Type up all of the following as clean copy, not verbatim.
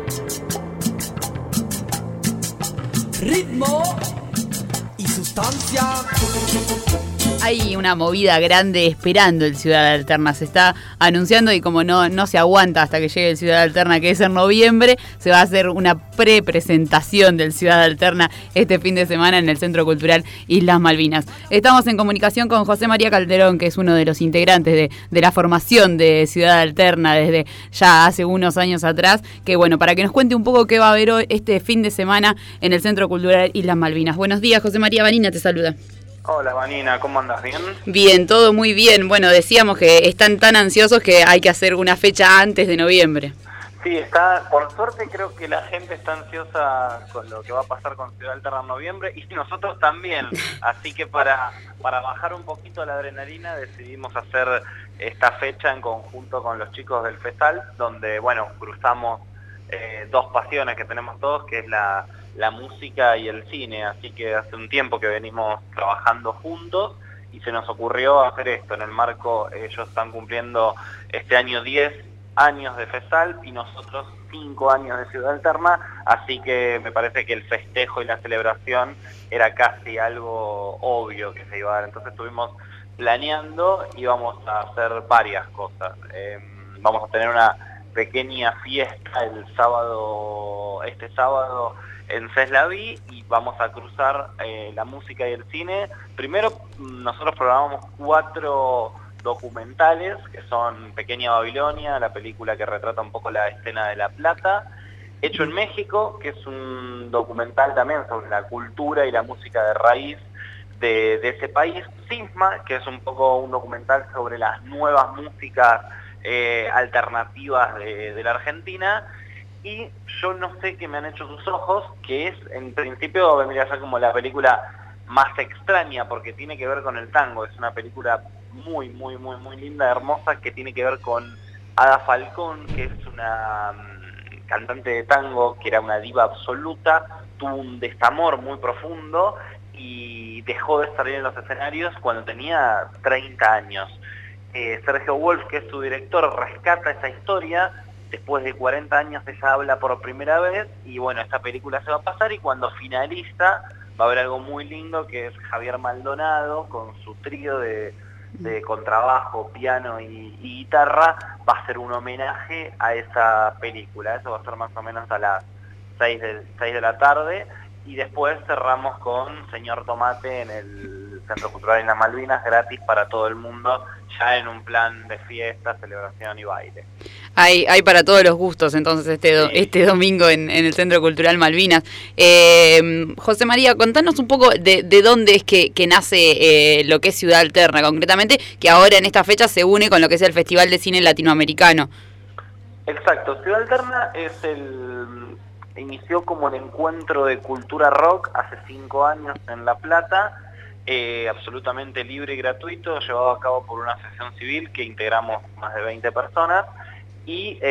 Ritmo y sustancia. Hay una movida grande esperando el Ciudad Alterna, se está anunciando y como no se aguanta hasta que llegue el Ciudad Alterna, que es en noviembre, se va a hacer una pre-presentación del Ciudad Alterna este fin de semana en el Centro Cultural Islas Malvinas. Estamos en comunicación con José María Calderón, que es uno de los integrantes de la formación de Ciudad Alterna desde ya hace unos años atrás, que bueno, para que nos cuente un poco qué va a haber hoy, este fin de semana en el Centro Cultural Islas Malvinas. Buenos días, José María. Vanina te saluda. Hola Vanina, ¿cómo andas? ¿Bien? Bien, todo muy bien. Bueno, decíamos que están tan ansiosos que hay que hacer una fecha antes de noviembre. Sí, por suerte creo que la gente está ansiosa con lo que va a pasar con Ciudad Alterna en noviembre y nosotros también. Así que para bajar un poquito la adrenalina decidimos hacer esta fecha en conjunto con los chicos del FESAL, donde, bueno, cruzamos dos pasiones que tenemos todos, que es la música y el cine, así que hace un tiempo que venimos trabajando juntos y se nos ocurrió hacer esto en el marco. Ellos están cumpliendo este año 10 años de FESAL y nosotros 5 años de Ciudad Alterna, así que me parece que el festejo y la celebración era casi algo obvio que se iba a dar. Entonces estuvimos planeando y vamos a hacer varias cosas. Vamos a tener una pequeña fiesta este sábado en Ceslaví y vamos a cruzar la música y el cine. Primero nosotros programamos 4 documentales, que son Pequeña Babilonia, la película que retrata un poco la escena de La Plata, Hecho en México, que es un documental también sobre la cultura y la música de raíz de ese país, Sisma, que es un poco un documental sobre las nuevas músicas alternativas de la Argentina, y Yo no sé qué me han hecho tus ojos, que es, en principio, vendría a ser como la película más extraña, porque tiene que ver con el tango. Es una película muy, muy, muy, muy linda, hermosa, que tiene que ver con Ada Falcón, que es una cantante de tango, que era una diva absoluta, tuvo un desamor muy profundo y dejó de salir en los escenarios cuando tenía 30 años. Sergio Wolf, que es su director, rescata esa historia. Después de 40 años ella habla por primera vez y bueno, esta película se va a pasar y cuando finaliza va a haber algo muy lindo, que es Javier Maldonado con su trío de contrabajo, piano y guitarra, va a ser un homenaje a esa película. Eso va a ser más o menos a las 6 de la tarde y después cerramos con Señor Tomate en el Centro Cultural Islas Malvinas, gratis para todo el mundo, ya en un plan de fiesta, celebración y baile. Hay para todos los gustos entonces este domingo en el Centro Cultural Malvinas. José María, contanos un poco de dónde es que nace lo que es Ciudad Alterna, concretamente, que ahora en esta fecha se une con lo que es el Festival de Cine Latinoamericano. Exacto, Ciudad Alterna inició como el encuentro de cultura rock hace 5 años en La Plata, absolutamente libre y gratuito, llevado a cabo por una asociación civil que integramos más de 20 personas, y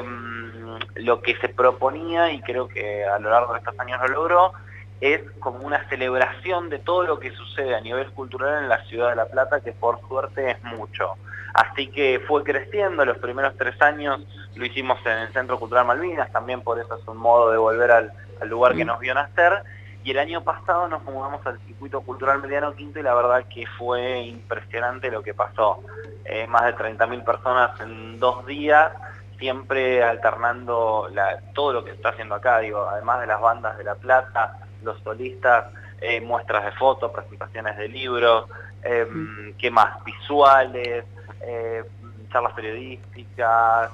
lo que se proponía, y creo que a lo largo de estos años lo logró, es como una celebración de todo lo que sucede a nivel cultural en la ciudad de La Plata, que por suerte es mucho. Así que fue creciendo. Los primeros 3 años lo hicimos en el Centro Cultural Malvinas, también por eso es un modo de volver al lugar que nos vio nacer. Y el año pasado nos mudamos al Circuito Cultural Mediano Quinto y la verdad que fue impresionante lo que pasó. Más de 30.000 personas en 2 días, siempre alternando todo lo que se está haciendo acá, digo, además de las bandas de La Plata, los solistas, muestras de fotos, presentaciones de libros, ¿qué más? Visuales, charlas periodísticas,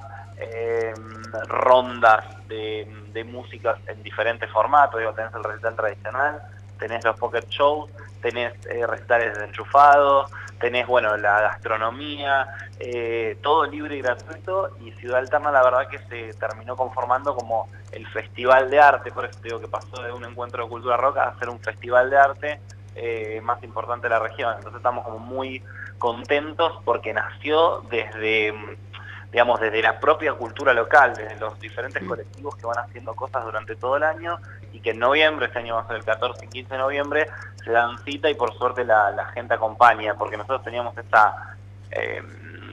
rondas de músicas en diferentes formatos. Digo, tenés el recital tradicional, tenés los pocket shows, tenés recitales desenchufados, tenés, bueno, la gastronomía, todo libre y gratuito. Y Ciudad Alterna la verdad que se terminó conformando como el festival de arte, por eso te digo que pasó de un encuentro de cultura rock a ser un festival de arte más importante de la región. Entonces estamos como muy contentos porque nació desde la propia cultura local, desde los diferentes colectivos que van haciendo cosas durante todo el año, y que en noviembre, este año va a ser el 14 y 15 de noviembre, se dan cita y por suerte la gente acompaña, porque nosotros teníamos esa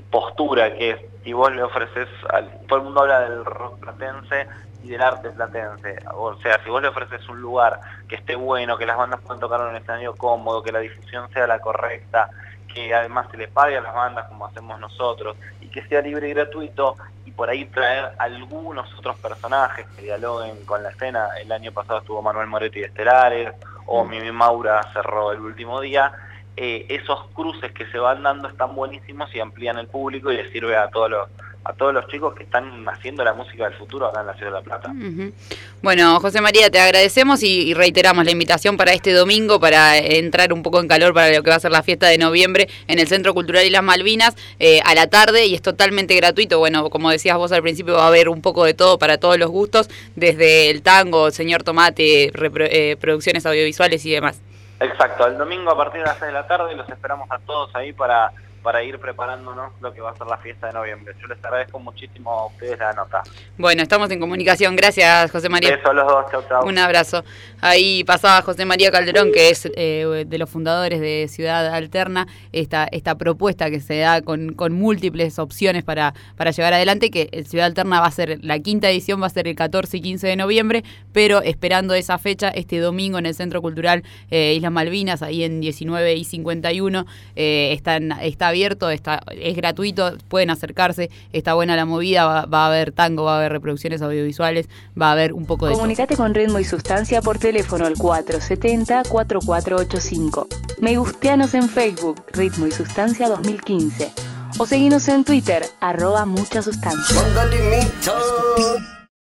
postura, que es, si vos le ofreces, todo el mundo habla del rock platense y del arte platense, o sea, si vos le ofreces un lugar que esté bueno, que las bandas puedan tocar en un escenario cómodo, que la difusión sea la correcta, que además se le pague a las bandas como hacemos nosotros, y que sea libre y gratuito, y por ahí traer algunos otros personajes que dialoguen con la escena. El año pasado estuvo Manuel Moretti de Estelares, o Mimi Maura cerró El Último Día. Esos cruces que se van dando están buenísimos y amplían el público y les sirve a todos los chicos que están haciendo la música del futuro acá en la Ciudad de La Plata. Uh-huh. Bueno, José María, te agradecemos y reiteramos la invitación para este domingo para entrar un poco en calor para lo que va a ser la fiesta de noviembre en el Centro Cultural Islas Malvinas a la tarde, y es totalmente gratuito. Bueno, como decías vos al principio, va a haber un poco de todo para todos los gustos, desde el tango, Señor Tomate, producciones audiovisuales y demás. Exacto, el domingo a partir de las 6 de la tarde los esperamos a todos ahí para ir preparándonos lo que va a ser la fiesta de noviembre. Yo les agradezco muchísimo a ustedes la nota. Bueno, estamos en comunicación. Gracias, José María. Besos a los dos, chau, chau. Un abrazo. Ahí pasaba José María Calderón, que es de los fundadores de Ciudad Alterna, esta propuesta que se da con múltiples opciones para llevar adelante, que Ciudad Alterna va a ser, la quinta edición va a ser el 14 y 15 de noviembre, pero esperando esa fecha, este domingo en el Centro Cultural Islas Malvinas, ahí en 19 y 51, está abierto, es gratuito, pueden acercarse, está buena la movida, va a haber tango, va a haber reproducciones audiovisuales, va a haber un poco de todo. Comunicate con Ritmo y Sustancia por teléfono al 470-4485. Me gusteanos en Facebook, Ritmo y Sustancia 2015. O seguinos en Twitter, @muchasustancia.